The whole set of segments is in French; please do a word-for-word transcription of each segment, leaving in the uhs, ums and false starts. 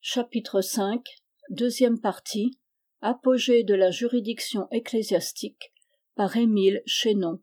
Chapitre cinq, deuxième partie, Apogée de la juridiction ecclésiastique, par Émile Chénon.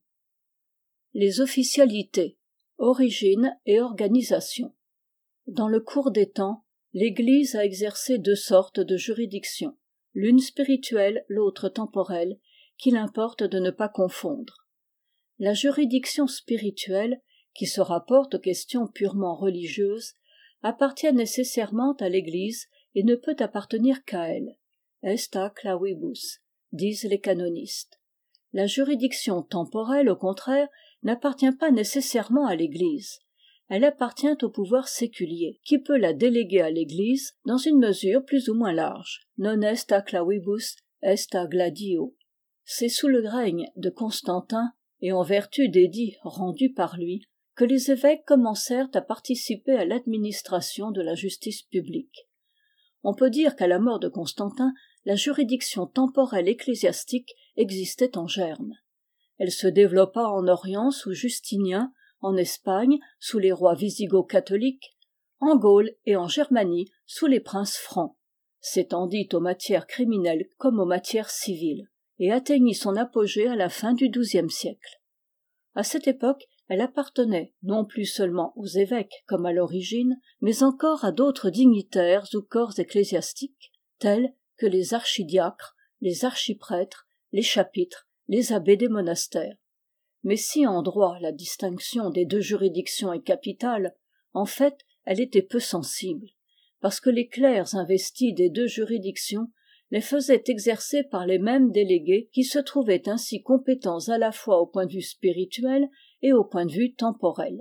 Les officialités, origine et organisation. Dans le cours des temps, l'Église a exercé deux sortes de juridiction, l'une spirituelle, l'autre temporelle, qu'il importe de ne pas confondre. La juridiction spirituelle, qui se rapporte aux questions purement religieuses, appartient nécessairement à l'Église et ne peut appartenir qu'à elle. Est a clavibus, disent les canonistes. La juridiction temporelle, au contraire, n'appartient pas nécessairement à l'Église. Elle appartient au pouvoir séculier, qui peut la déléguer à l'Église dans une mesure plus ou moins large. Non est a clavibus, est a gladio. C'est sous le règne de Constantin, et en vertu d'édits rendus par lui, que les évêques commencèrent à participer à l'administration de la justice publique. On peut dire qu'à la mort de Constantin, la juridiction temporelle ecclésiastique existait en germe. Elle se développa en Orient sous Justinien, en Espagne sous les rois wisigoths catholiques, en Gaule et en Germanie sous les princes francs, s'étendit aux matières criminelles comme aux matières civiles, et atteignit son apogée à la fin du douzième siècle. À cette époque, elle appartenait non plus seulement aux évêques comme à l'origine, mais encore à d'autres dignitaires ou corps ecclésiastiques, tels que les archidiacres, les archiprêtres, les chapitres, les abbés des monastères. Mais si en droit la distinction des deux juridictions est capitale, en fait elle était peu sensible, parce que les clercs investis des deux juridictions les faisaient exercer par les mêmes délégués qui se trouvaient ainsi compétents à la fois au point de vue spirituel et au point de vue temporel.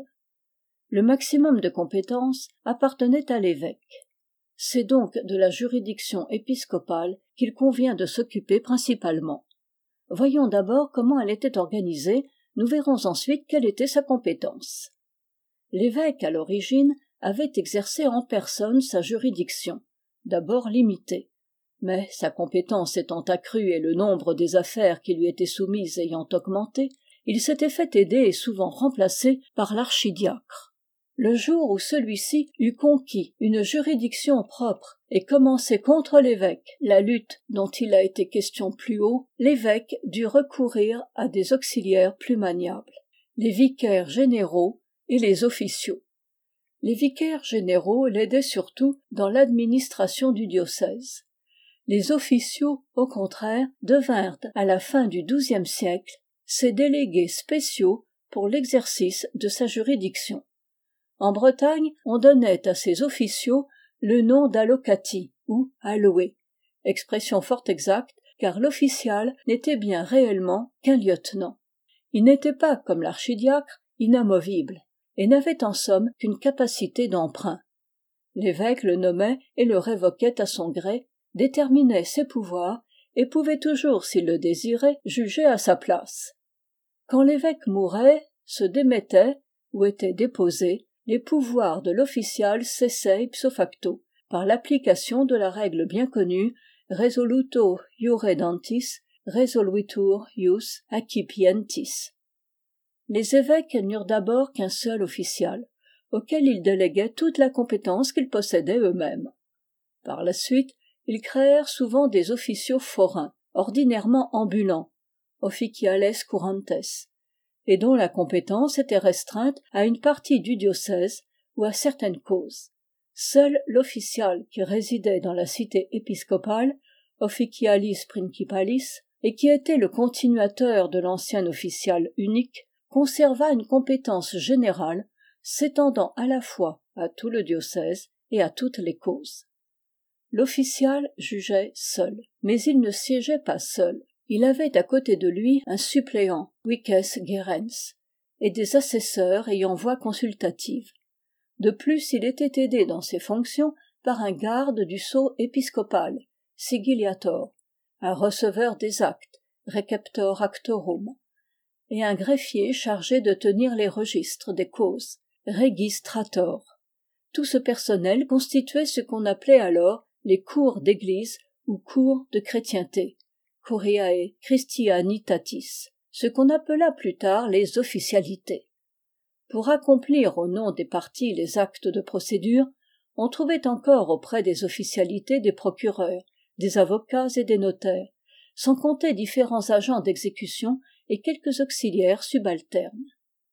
Le maximum de compétence appartenait à l'évêque. C'est donc de la juridiction épiscopale qu'il convient de s'occuper principalement. Voyons d'abord comment elle était organisée, nous verrons ensuite quelle était sa compétence. L'évêque, à l'origine, avait exercé en personne sa juridiction, d'abord limitée. Mais sa compétence étant accrue et le nombre des affaires qui lui étaient soumises ayant augmenté, il s'était fait aider et souvent remplacé par l'archidiacre. Le jour où celui-ci eut conquis une juridiction propre et commencé contre l'évêque la lutte dont il a été question plus haut, l'évêque dut recourir à des auxiliaires plus maniables, les vicaires généraux et les officiaux. Les vicaires généraux l'aidaient surtout dans l'administration du diocèse. Les officiaux, au contraire, devinrent, à la fin du douzième siècle, ses délégués spéciaux pour l'exercice de sa juridiction. En Bretagne, on donnait à ces officiaux le nom d'allocati, ou alloué, expression fort exacte, car l'official n'était bien réellement qu'un lieutenant. Il n'était pas, comme l'archidiacre, inamovible, et n'avait en somme qu'une capacité d'emprunt. L'évêque le nommait et le révoquait à son gré, déterminait ses pouvoirs et pouvait toujours, s'il le désirait, juger à sa place. Quand l'évêque mourait, se démettait, ou était déposé, les pouvoirs de l'official cessaient ipso facto, par l'application de la règle bien connue resoluto iuredentis, resoluitur ius accipientis. Les évêques n'eurent d'abord qu'un seul official, auquel ils déléguaient toute la compétence qu'ils possédaient eux-mêmes. Par la suite, ils créèrent souvent des officiaux forains, ordinairement ambulants, officiales courantes, et dont la compétence était restreinte à une partie du diocèse ou à certaines causes. Seul l'official qui résidait dans la cité épiscopale, officialis principalis, et qui était le continuateur de l'ancien official unique, conserva une compétence générale s'étendant à la fois à tout le diocèse et à toutes les causes. L'official jugeait seul, mais il ne siégeait pas seul. Il avait à côté de lui un suppléant, vices gerens, et des assesseurs ayant voix consultative. De plus, il était aidé dans ses fonctions par un garde du sceau épiscopal, sigilliator, un receveur des actes, receptor actorum, et un greffier chargé de tenir les registres des causes, registrator. Tout ce personnel constituait ce qu'on appelait alors les cours d'église ou cours de chrétienté, curiae Christianitatis, ce qu'on appela plus tard les officialités. Pour accomplir au nom des parties les actes de procédure, On trouvait encore auprès des officialités des procureurs, des avocats et des notaires, sans compter différents agents d'exécution et quelques auxiliaires subalternes.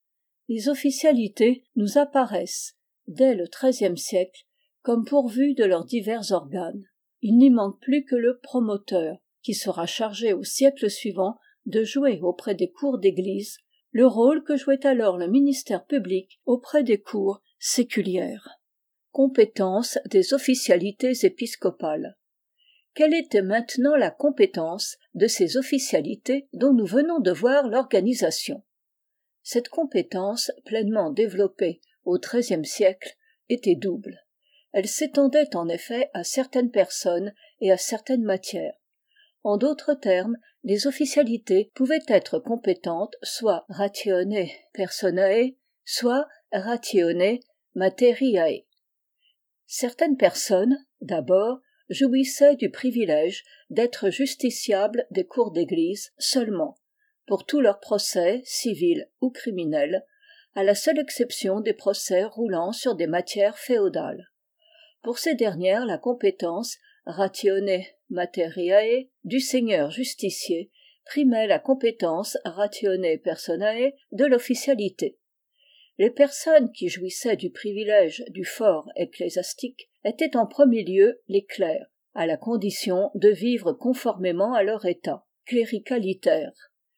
Les officialités nous apparaissent, dès le treizième siècle, comme pourvues de leurs divers organes. Il n'y manque plus que le promoteur, qui sera chargé au siècle suivant de jouer auprès des cours d'église le rôle que jouait alors le ministère public auprès des cours séculières. Compétence des officialités épiscopales. Quelle était maintenant la compétence de ces officialités dont nous venons de voir l'organisation? Cette compétence, pleinement développée au treizième siècle, était double. Elle s'étendait en effet à certaines personnes et à certaines matières. En d'autres termes, les officialités pouvaient être compétentes soit ratione personae, soit ratione materiae. Certaines personnes, d'abord, jouissaient du privilège d'être justiciables des cours d'église seulement, pour tous leurs procès, civils ou criminels, à la seule exception des procès roulant sur des matières féodales. Pour ces dernières, la compétence ratione materiae du seigneur justicier primait la compétence ratione personae de l'officialité. Les personnes qui jouissaient du privilège du fort ecclésiastique étaient en premier lieu les clercs, à la condition de vivre conformément à leur état, cléricalitaire,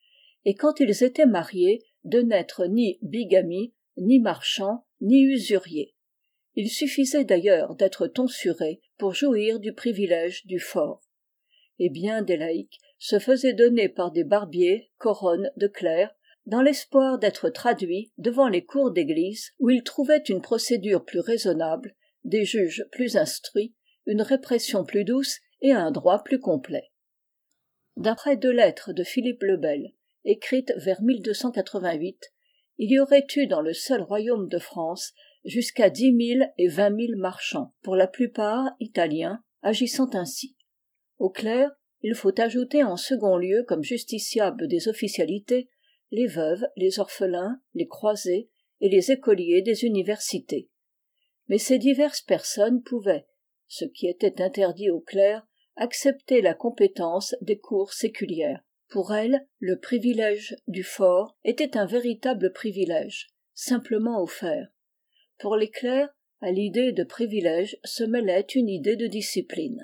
et quand ils étaient mariés, de n'être ni bigamis, ni marchands, ni usuriers. Il suffisait d'ailleurs d'être tonsuré pour jouir du privilège du fort. Et bien des laïcs se faisaient donner par des barbiers couronnes de clercs, dans l'espoir d'être traduits devant les cours d'église, où ils trouvaient une procédure plus raisonnable, des juges plus instruits, une répression plus douce et un droit plus complet. D'après deux lettres de Philippe le Bel, écrites vers mille deux cent quatre-vingt-huit, il y aurait eu dans le seul royaume de France jusqu'à dix mille et vingt mille marchands, pour la plupart italiens, agissant ainsi. Au clerc, il faut ajouter en second lieu comme justiciables des officialités les veuves, les orphelins, les croisés et les écoliers des universités. Mais ces diverses personnes pouvaient, ce qui était interdit aux clercs, accepter la compétence des cours séculières. Pour elles, le privilège du fort était un véritable privilège, simplement offert. Pour les clercs, à l'idée de privilège se mêlait une idée de discipline.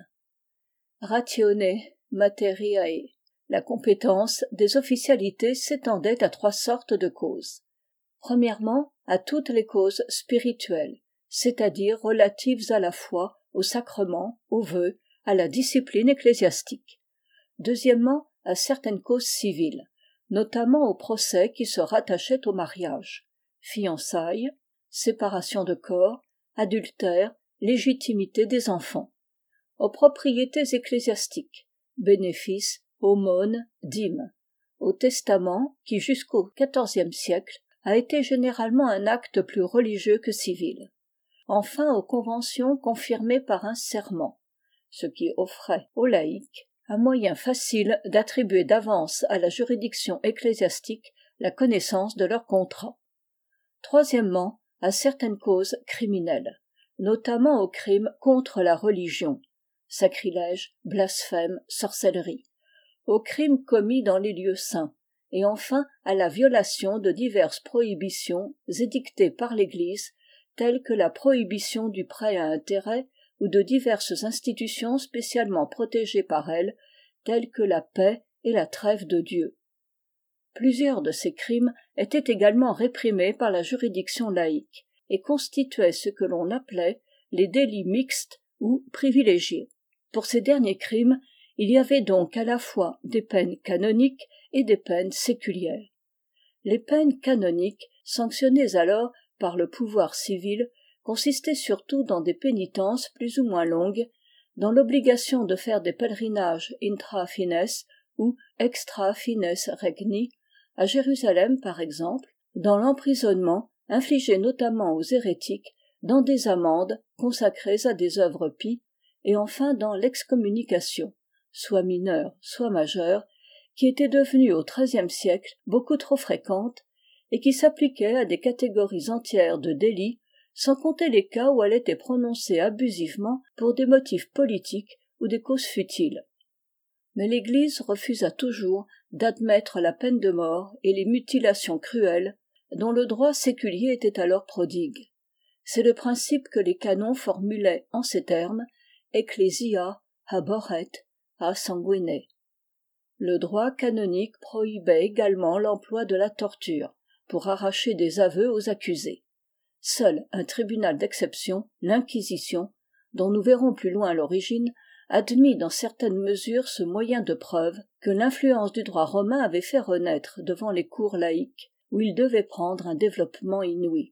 Ratione materiae. La compétence des officialités s'étendait à trois sortes de causes. Premièrement, à toutes les causes spirituelles, c'est-à-dire relatives à la foi, au sacrement, aux vœux, à la discipline ecclésiastique. Deuxièmement, à certaines causes civiles, notamment aux procès qui se rattachaient au mariage, fiançailles, séparation de corps, adultère, légitimité des enfants, aux propriétés ecclésiastiques, bénéfices, aumônes, dîmes, au testament qui jusqu'au quatorzième siècle a été généralement un acte plus religieux que civil, enfin aux conventions confirmées par un serment, ce qui offrait aux laïcs un moyen facile d'attribuer d'avance à la juridiction ecclésiastique la connaissance de leurs contrats. Troisièmement, à certaines causes criminelles, notamment aux crimes contre la religion, sacrilège, blasphème, sorcellerie, aux crimes commis dans les lieux saints, et enfin à la violation de diverses prohibitions édictées par l'Église, telles que la prohibition du prêt à intérêt ou de diverses institutions spécialement protégées par elle, telles que la paix et la trêve de Dieu. Plusieurs de ces crimes étaient également réprimés par la juridiction laïque et constituaient ce que l'on appelait les délits mixtes ou privilégiés. Pour ces derniers crimes, il y avait donc à la fois des peines canoniques et des peines séculières. Les peines canoniques, sanctionnées alors par le pouvoir civil, consistaient surtout dans des pénitences plus ou moins longues, dans l'obligation de faire des pèlerinages intra fines ou extra fines regni, à Jérusalem par exemple, dans l'emprisonnement infligé notamment aux hérétiques, dans des amendes consacrées à des œuvres pies, et enfin dans l'excommunication, soit mineure, soit majeure, qui était devenue au treizième siècle beaucoup trop fréquente et qui s'appliquait à des catégories entières de délits, sans compter les cas où elle était prononcée abusivement pour des motifs politiques ou des causes futiles. Mais l'Église refusa toujours d'admettre la peine de mort et les mutilations cruelles dont le droit séculier était alors prodigue. C'est le principe que les canons formulaient en ces termes « Ecclesia abhorret a sanguine ». Le droit canonique prohibait également l'emploi de la torture pour arracher des aveux aux accusés. Seul un tribunal d'exception, l'Inquisition, dont nous verrons plus loin l'origine, admit dans certaines mesures ce moyen de preuve que l'influence du droit romain avait fait renaître devant les cours laïques, où il devait prendre un développement inouï.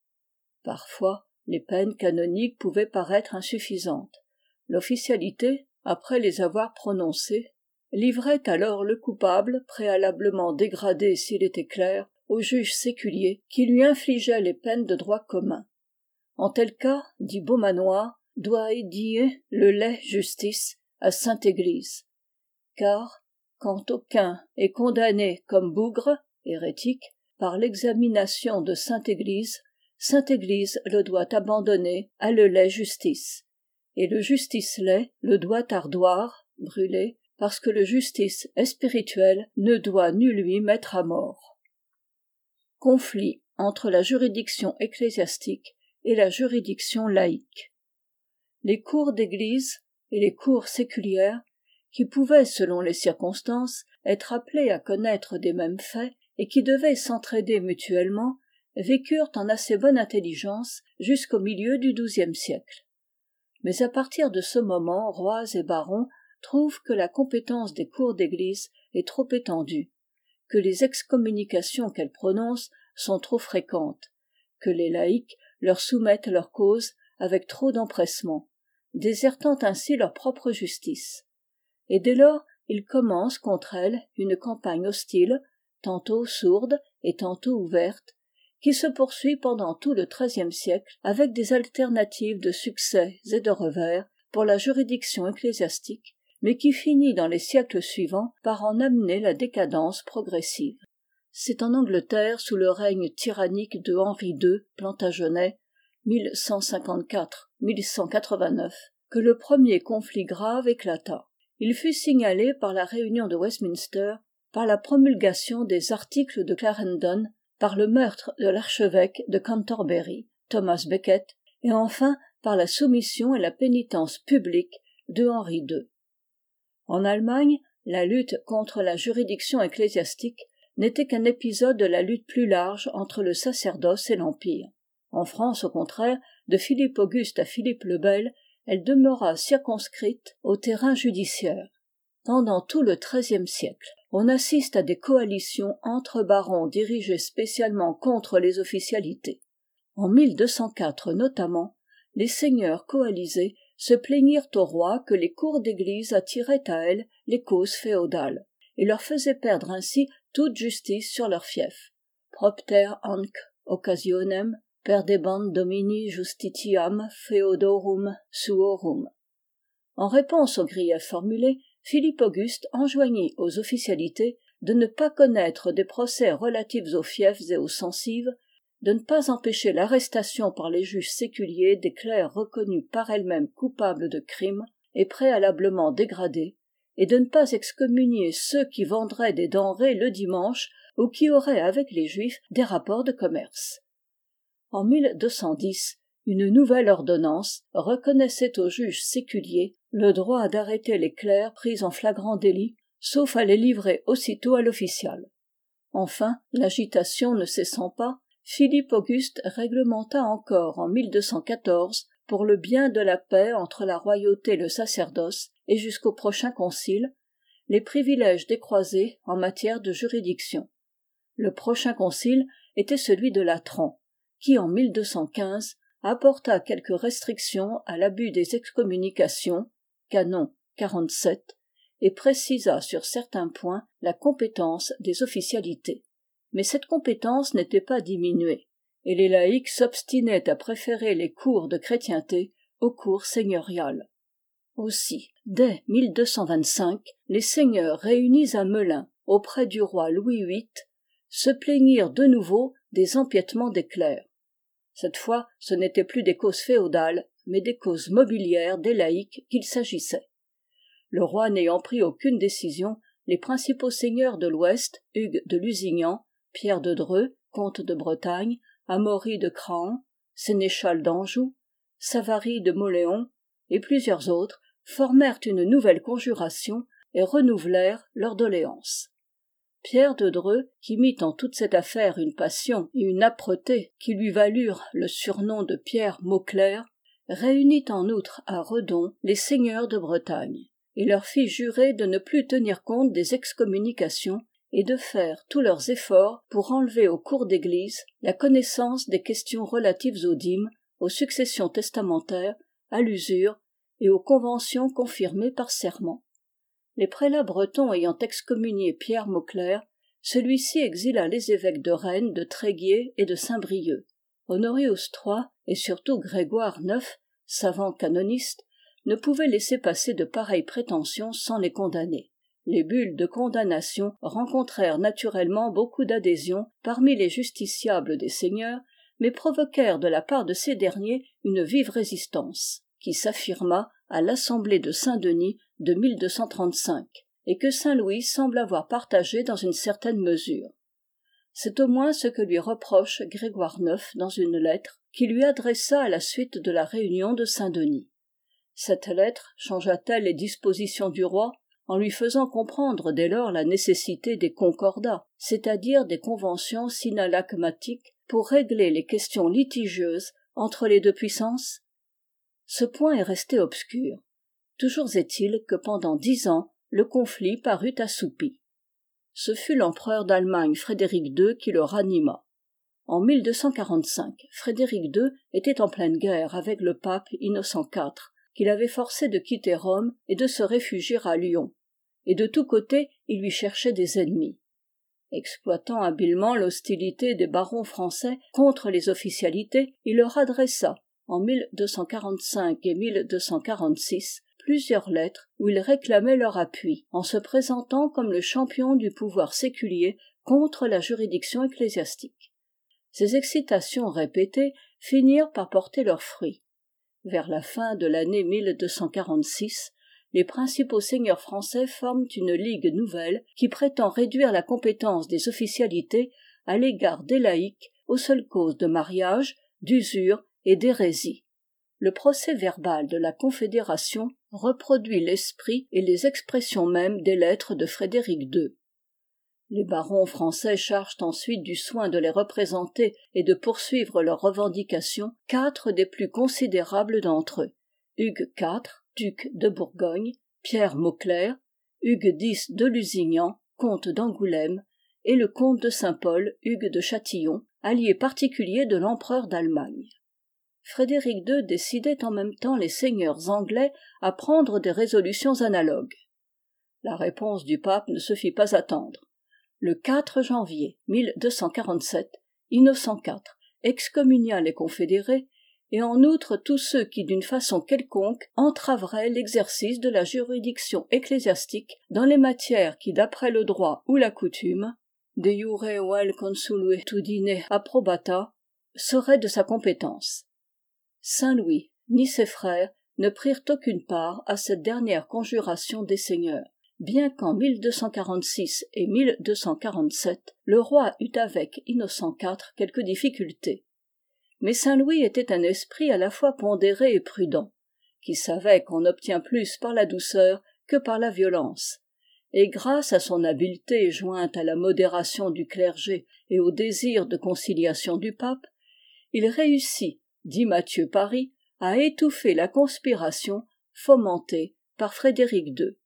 Parfois, les peines canoniques pouvaient paraître insuffisantes. L'officialité, après les avoir prononcées, livrait alors le coupable, préalablement dégradé s'il était clair, au juge séculier qui lui infligeait les peines de droit commun. En tel cas, dit Beaumanoir, doit die le lait justice à Sainte-Église, car, quand aucun est condamné comme bougre, hérétique, par l'examination de Sainte-Église, Sainte-Église le doit abandonner à le lait justice, et le justice-lait le doit ardoir, brûler, parce que le justice est spirituel ne doit nul lui mettre à mort. Conflit entre la juridiction ecclésiastique et la juridiction laïque. Les cours d'église et les cours séculières, qui pouvaient, selon les circonstances, être appelées à connaître des mêmes faits et qui devaient s'entraider mutuellement, vécurent en assez bonne intelligence jusqu'au milieu du douzième siècle. Mais à partir de ce moment, rois et barons trouvent que la compétence des cours d'église est trop étendue, que les excommunications qu'elles prononcent sont trop fréquentes, que les laïcs leur soumettent leurs causes avec trop d'empressement, désertant ainsi leur propre justice. Et dès lors, ils commencent contre elles une campagne hostile, tantôt sourde et tantôt ouverte, qui se poursuit pendant tout le treizième siècle avec des alternatives de succès et de revers pour la juridiction ecclésiastique, mais qui finit dans les siècles suivants par en amener la décadence progressive. C'est en Angleterre, sous le règne tyrannique de Henri deux, Plantagenet, mille cent cinquante-quatre à mille cent quatre-vingt-neuf, que le premier conflit grave éclata. Il fut signalé par la réunion de Westminster, par la promulgation des articles de Clarendon, par le meurtre de l'archevêque de Canterbury, Thomas Becket, et enfin par la soumission et la pénitence publique de Henri deux. En Allemagne, la lutte contre la juridiction ecclésiastique n'était qu'un épisode de la lutte plus large entre le sacerdoce et l'Empire. En France, au contraire, de Philippe Auguste à Philippe le Bel, elle demeura circonscrite au terrain judiciaire. Pendant tout le treizième siècle, on assiste à des coalitions entre barons dirigées spécialement contre les officialités. En mille deux cent quatre notamment, les seigneurs coalisés se plaignirent au roi que les cours d'église attiraient à elles les causes féodales, et leur faisaient perdre ainsi toute justice sur leurs fiefs. Propter hanc occasionem perdebant domini justitiam feodorum suorum. En réponse aux griefs formulés, Philippe Auguste enjoignit aux officialités de ne pas connaître des procès relatifs aux fiefs et aux censives, de ne pas empêcher l'arrestation par les juges séculiers des clercs reconnus par elles-mêmes coupables de crimes et préalablement dégradés, et de ne pas excommunier ceux qui vendraient des denrées le dimanche ou qui auraient avec les juifs des rapports de commerce. En mille deux cent dix, une nouvelle ordonnance reconnaissait aux juges séculiers le droit d'arrêter les clercs pris en flagrant délit, sauf à les livrer aussitôt à l'official. Enfin, l'agitation ne cessant pas, Philippe Auguste réglementa encore en mille deux cent quatorze, pour le bien de la paix entre la royauté et le sacerdoce, et jusqu'au prochain concile, les privilèges des croisés en matière de juridiction. Le prochain concile était celui de Latran, qui en mille deux cent quinze apporta quelques restrictions à l'abus des excommunications, canon quarante-sept, et précisa sur certains points la compétence des officialités. Mais cette compétence n'était pas diminuée, et les laïcs s'obstinaient à préférer les cours de chrétienté aux cours seigneuriales. Aussi, dès mille deux cent vingt-cinq, les seigneurs réunis à Melun auprès du roi Louis huit se plaignirent de nouveau des empiètements des clercs. Cette fois, ce n'étaient plus des causes féodales, mais des causes mobilières des laïcs qu'il s'agissait. Le roi n'ayant pris aucune décision, les principaux seigneurs de l'Ouest, Hugues de Lusignan, Pierre de Dreux, comte de Bretagne, Amaury de Craon, sénéchal d'Anjou, Savary de Mauléon et plusieurs autres, formèrent une nouvelle conjuration et renouvelèrent leurs doléances. Pierre de Dreux, qui mit en toute cette affaire une passion et une âpreté qui lui valurent le surnom de Pierre Mauclerc, réunit en outre à Redon les seigneurs de Bretagne, et leur fit jurer de ne plus tenir compte des excommunications et de faire tous leurs efforts pour enlever aux cours d'église la connaissance des questions relatives aux dîmes, aux successions testamentaires, à l'usure et aux conventions confirmées par serment. Les prélats bretons ayant excommunié Pierre Mauclerc, celui-ci exila les évêques de Rennes, de Tréguier et de Saint-Brieuc. Honorius trois et surtout Grégoire neuf, savant canoniste, ne pouvaient laisser passer de pareilles prétentions sans les condamner. Les bulles de condamnation rencontrèrent naturellement beaucoup d'adhésion parmi les justiciables des seigneurs, mais provoquèrent de la part de ces derniers une vive résistance, qui s'affirma à l'Assemblée de Saint-Denis de mille deux cent trente-cinq, et que Saint-Louis semble avoir partagé dans une certaine mesure. C'est au moins ce que lui reproche Grégoire neuf dans une lettre qu'il lui adressa à la suite de la réunion de Saint-Denis. Cette lettre changea-t-elle les dispositions du roi, en lui faisant comprendre dès lors la nécessité des concordats, c'est-à-dire des conventions synalagmatiques pour régler les questions litigieuses entre les deux puissances? Ce point est resté obscur. Toujours est-il que pendant dix ans, le conflit parut assoupi. Ce fut l'empereur d'Allemagne Frédéric deux qui le ranima. En mille deux cent quarante-cinq, Frédéric deux était en pleine guerre avec le pape Innocent quatre, qu'il avait forcé de quitter Rome et de se réfugier à Lyon. Et de tous côtés, il lui cherchait des ennemis. Exploitant habilement l'hostilité des barons français contre les officialités, il leur adressa, en mille deux cent quarante-cinq et mille deux cent quarante-six, plusieurs lettres où il réclamait leur appui, en se présentant comme le champion du pouvoir séculier contre la juridiction ecclésiastique. Ces excitations répétées finirent par porter leurs fruits. Vers la fin de l'année mille deux cent quarante-six, les principaux seigneurs français forment une ligue nouvelle qui prétend réduire la compétence des officialités à l'égard des laïcs aux seules causes de mariage, d'usure et d'hérésie. Le procès-verbal de la Confédération reproduit l'esprit et les expressions mêmes des lettres de Frédéric deux. Les barons français chargent ensuite du soin de les représenter et de poursuivre leurs revendications quatre des plus considérables d'entre eux: Hugues quatre, duc de Bourgogne, Pierre Mauclerc, Hugues dix de Lusignan, comte d'Angoulême, et le comte de Saint-Pol, Hugues de Châtillon, allié particulier de l'empereur d'Allemagne. Frédéric deux décidait en même temps les seigneurs anglais à prendre des résolutions analogues. La réponse du pape ne se fit pas attendre. Le quatre janvier mille deux cent quarante-sept, Innocent quatre excommunia les confédérés et en outre tous ceux qui d'une façon quelconque entraveraient l'exercice de la juridiction ecclésiastique dans les matières qui d'après le droit ou la coutume, de iure vel consuetudine approbata, seraient de sa compétence. Saint-Louis ni ses frères ne prirent aucune part à cette dernière conjuration des seigneurs, bien qu'en mille deux cent quarante-six et mille deux cent quarante-sept, le roi eut avec Innocent quatre quelques difficultés. Mais Saint-Louis était un esprit à la fois pondéré et prudent, qui savait qu'on obtient plus par la douceur que par la violence, et grâce à son habileté jointe à la modération du clergé et au désir de conciliation du pape, il réussit, dit Mathieu Paris, à étouffer la conspiration fomentée par Frédéric deux.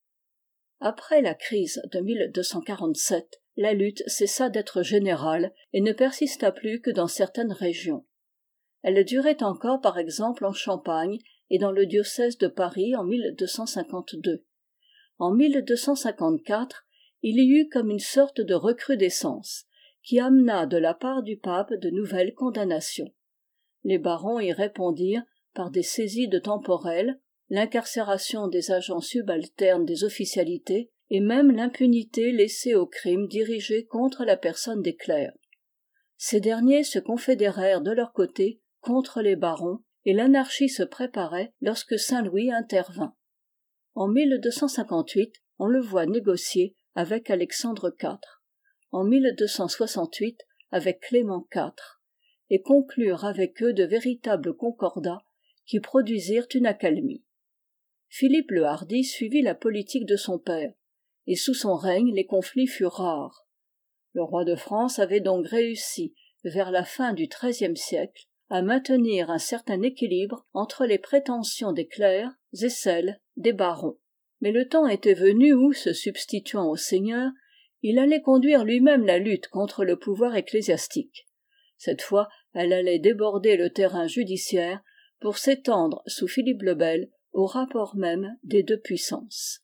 Après la crise de mille deux cent quarante-sept, la lutte cessa d'être générale et ne persista plus que dans certaines régions. Elle durait encore par exemple en Champagne et dans le diocèse de Paris en mille deux cent cinquante-deux. En mille deux cent cinquante-quatre, il y eut comme une sorte de recrudescence, qui amena de la part du pape de nouvelles condamnations. Les barons y répondirent par des saisies de temporel, l'incarcération des agents subalternes des officialités et même l'impunité laissée aux crimes dirigés contre la personne des clercs. Ces derniers se confédérèrent de leur côté contre les barons, et l'anarchie se préparait lorsque Saint-Louis intervint. En mille deux cent cinquante-huit, on le voit négocier avec Alexandre quatre, en mille deux cent soixante-huit avec Clément quatre, et conclure avec eux de véritables concordats qui produisirent une accalmie. Philippe le Hardi suivit la politique de son père, et sous son règne les conflits furent rares. Le roi de France avait donc réussi, vers la fin du treizième siècle, à maintenir un certain équilibre entre les prétentions des clercs et celles des barons. Mais le temps était venu où, se substituant aux seigneurs, il allait conduire lui-même la lutte contre le pouvoir ecclésiastique. Cette fois, elle allait déborder le terrain judiciaire pour s'étendre sous Philippe le Bel au rapport même des deux puissances.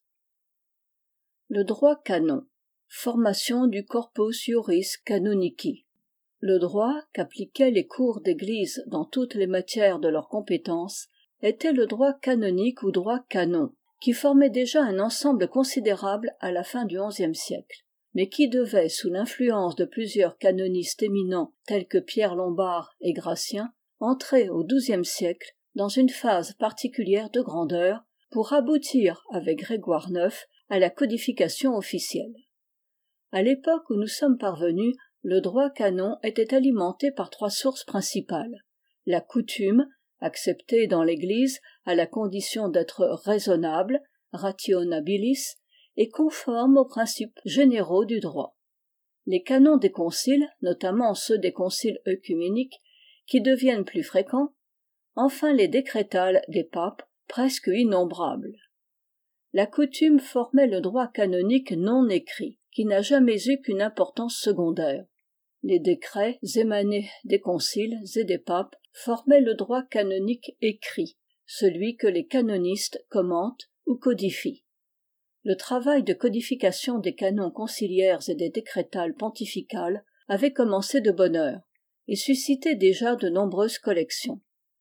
Le droit canon. Formation du corpus juris canonici. Le droit qu'appliquaient les cours d'église dans toutes les matières de leur compétence était le droit canonique ou droit canon, qui formait déjà un ensemble considérable à la fin du onzième siècle, mais qui devait, sous l'influence de plusieurs canonistes éminents tels que Pierre Lombard et Gratien, entrer au douzième siècle dans une phase particulière de grandeur pour aboutir, avec Grégoire neuf, à la codification officielle. À l'époque où nous sommes parvenus, le droit canon était alimenté par trois sources principales. La coutume, acceptée dans l'Église à la condition d'être raisonnable, rationabilis, et conforme aux principes généraux du droit. Les canons des conciles, notamment ceux des conciles œcuméniques, qui deviennent plus fréquents, enfin les décrétales des papes, presque innombrables. La coutume formait le droit canonique non écrit, qui n'a jamais eu qu'une importance secondaire. Les décrets émanés des conciles et des papes formaient le droit canonique écrit, celui que les canonistes commentent ou codifient. Le travail de codification des canons conciliaires et des décrétales pontificales avait commencé de bonne heure, et suscité déjà de nombreuses collections.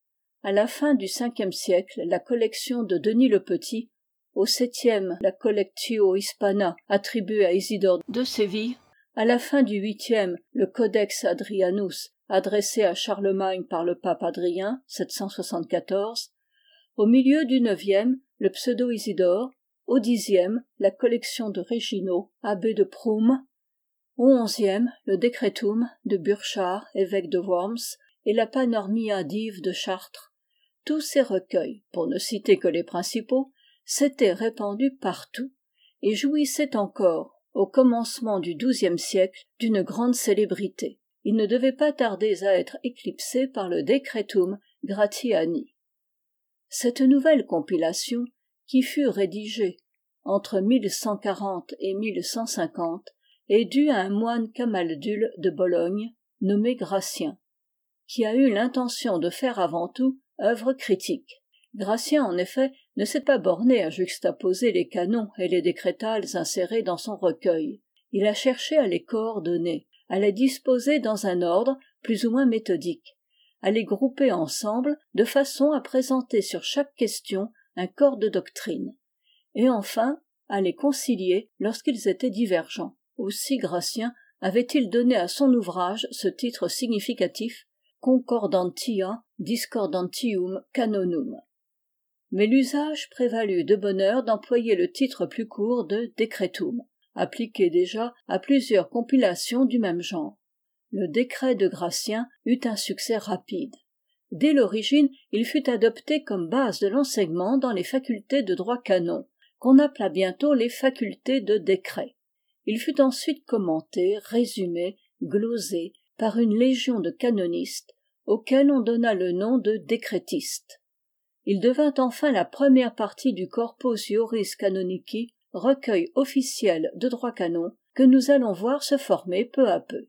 À la fin du cinquième siècle, la collection de Denis le Petit, au septième la Collectio Hispana attribuée à Isidore de Séville, à la fin du huitième le Codex Adrianus adressé à Charlemagne par le pape Adrien sept cent soixante-quatorze, au milieu du neuvième le Pseudo-Isidore, au dixième la collection de Reginault, abbé de Prumme, au onzième le Decretum de Burchard, évêque de Worms, et la Panormia d'Yves de Chartres. Tous ces recueils, pour ne citer que les principaux, s'étaient répandus partout et jouissaient encore, au commencement du douzième siècle, d'une grande célébrité. Ils ne devaient pas tarder à être éclipsés par le Decretum Gratiani. Cette nouvelle compilation, qui fut rédigée entre mille cent quarante et mille cent cinquante, est due à un moine camaldule de Bologne, nommé Gratien, qui a eu l'intention de faire avant tout œuvre critique. Gratien, en effet, ne s'est pas borné à juxtaposer les canons et les décrétales insérés dans son recueil. Il a cherché à les coordonner, à les disposer dans un ordre plus ou moins méthodique, à les grouper ensemble de façon à présenter sur chaque question un corps de doctrine, et enfin à les concilier lorsqu'ils étaient divergents. Aussi Gratien avait-il donné à son ouvrage ce titre significatif Concordantia Discordantium Canonum. Mais l'usage prévalut de bonne heure d'employer le titre plus court de Decretum, appliqué déjà à plusieurs compilations du même genre. Le décret de Gratien eut un succès rapide. Dès l'origine, il fut adopté comme base de l'enseignement dans les facultés de droit canon, qu'on appela bientôt les facultés de décret. Il fut ensuite commenté, résumé, glosé par une légion de canonistes, auxquels on donna le nom de décrétistes. Il devint enfin la première partie du Corpus Juris Canonici, recueil officiel de droit canon, que nous allons voir se former peu à peu.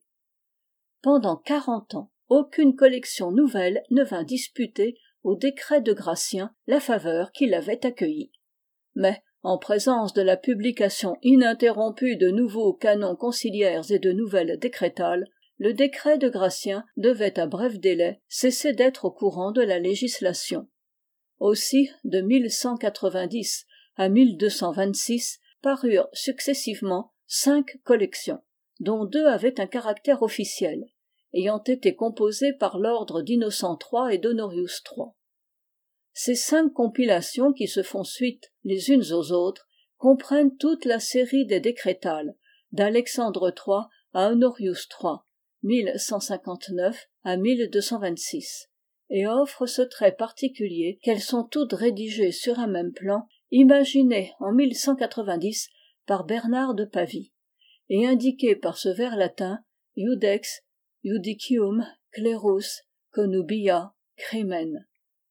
Pendant quarante ans, aucune collection nouvelle ne vint disputer au décret de Gratien la faveur qu'il avait accueillie. Mais, en présence de la publication ininterrompue de nouveaux canons conciliaires et de nouvelles décrétales, le décret de Gratien devait à bref délai cesser d'être au courant de la législation. Aussi, de mille cent quatre-vingt-dix à mille deux cent vingt-six parurent successivement cinq collections, dont deux avaient un caractère officiel, ayant été composés par l'ordre d'Innocent trois et d'Honorius trois. Ces cinq compilations qui se font suite les unes aux autres comprennent toute la série des décrétales, d'Alexandre trois à Honorius trois, mille cent cinquante-neuf à mille deux cent vingt-six, et offrent ce trait particulier qu'elles sont toutes rédigées sur un même plan, imaginé en mille cent quatre-vingt-dix par Bernard de Pavie, et indiqué par ce vers latin Iudex Iudicium Clerus Connubia Crimen.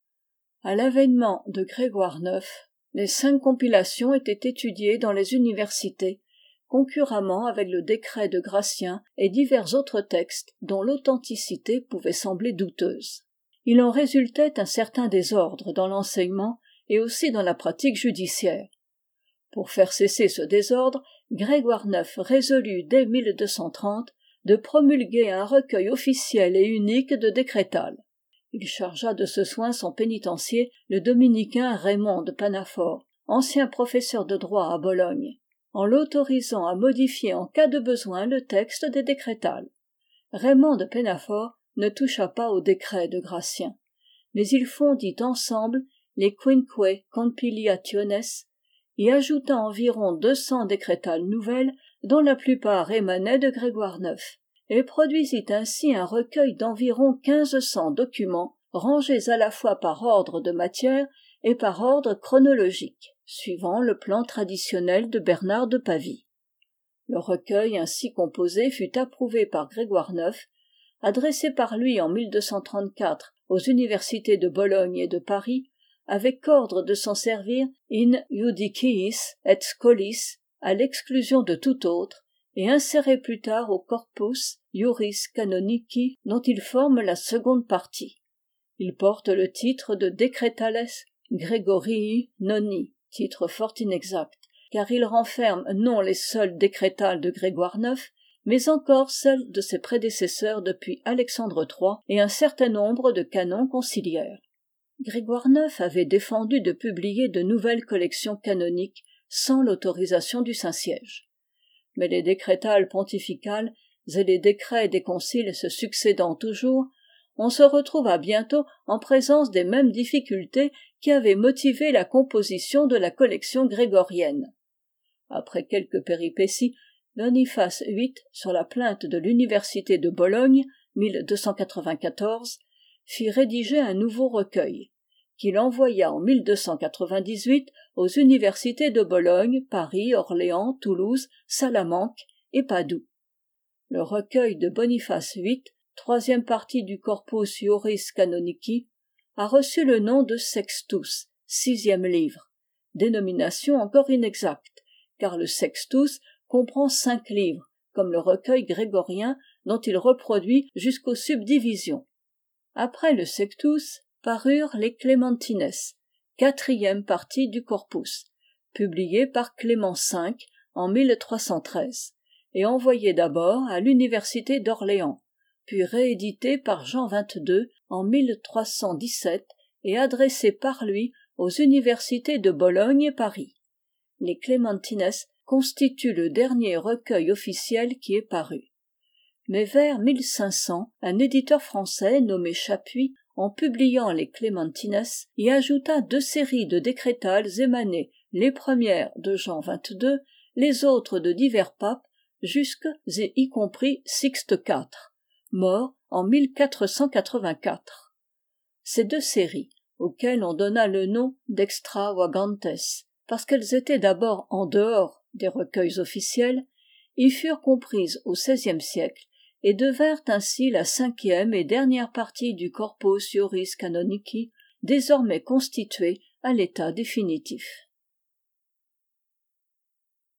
À l'avènement de Grégoire neuf, les cinq compilations étaient étudiées dans les universités, concurremment avec le décret de Gratien et divers autres textes dont l'authenticité pouvait sembler douteuse. Il en résultait un certain désordre dans l'enseignement et aussi dans la pratique judiciaire. Pour faire cesser ce désordre, Grégoire neuf résolut dès mille deux cent trente de promulguer un recueil officiel et unique de décrétales. Il chargea de ce soin son pénitencier, le dominicain Raymond de Panafort, ancien professeur de droit à Bologne, en l'autorisant à modifier en cas de besoin le texte des décrétales. Raymond de Panafort ne toucha pas au décret de Gratien, mais il fondit ensemble les Quinque Compiliationes, y ajouta environ deux cents décrétales nouvelles, dont la plupart émanaient de Grégoire neuf, et produisit ainsi un recueil d'environ quinze cents documents, rangés à la fois par ordre de matière et par ordre chronologique, suivant le plan traditionnel de Bernard de Pavie. Le recueil ainsi composé fut approuvé par Grégoire neuf, adressé par lui en mille deux cent trente-quatre aux universités de Bologne et de Paris, avec ordre de s'en servir in judiciis et scholis, à l'exclusion de tout autre, et inséré plus tard au corpus Iuris Canonici, dont il forme la seconde partie. Il porte le titre de Decretales Gregorii Noni, titre fort inexact, car il renferme non les seuls décrétales de Grégoire neuf, mais encore celles de ses prédécesseurs depuis Alexandre trois et un certain nombre de canons conciliaires. Grégoire neuf avait défendu de publier de nouvelles collections canoniques sans l'autorisation du Saint-Siège. Mais les décrétales pontificales et les décrets des conciles se succédant toujours, on se retrouva bientôt en présence des mêmes difficultés qui avaient motivé la composition de la collection grégorienne. Après quelques péripéties, Boniface huit, sur la plainte de l'université de Bologne, mille deux cent quatre-vingt-quatorze, fit rédiger un nouveau recueil, qu'il envoya en mille deux cent quatre-vingt-dix-huit aux universités de Bologne, Paris, Orléans, Toulouse, Salamanque et Padoue. Le recueil de Boniface huit, troisième partie du Corpus Iuris Canonici, a reçu le nom de Sextus, sixième livre, dénomination encore inexacte, car le Sextus comprend cinq livres, comme le recueil grégorien dont il reproduit jusqu'aux subdivisions. Après le Sextus, parurent les Clémentines, quatrième partie du corpus, publié par Clément cinq en mille trois cent treize, et envoyé d'abord à l'université d'Orléans, puis réédité par Jean vingt-deux en mille trois cent dix-sept et adressé par lui aux universités de Bologne et Paris. Les Clémentines constituent le dernier recueil officiel qui est paru. Mais vers mille cinq cents, un éditeur français nommé Chapuis, en publiant les Clémentines, y ajouta deux séries de décrétales émanées, les premières de Jean vingt-deux, les autres de divers papes, jusque et y compris Sixte quatre, mort en mille quatre cent quatre-vingt-quatre. Ces deux séries, auxquelles on donna le nom d'extravagantes, parce qu'elles étaient d'abord en dehors des recueils officiels, y furent comprises au seizième siècle et devinrent ainsi la cinquième et dernière partie du Corpus Iuris Canonici, désormais constitué à l'état définitif.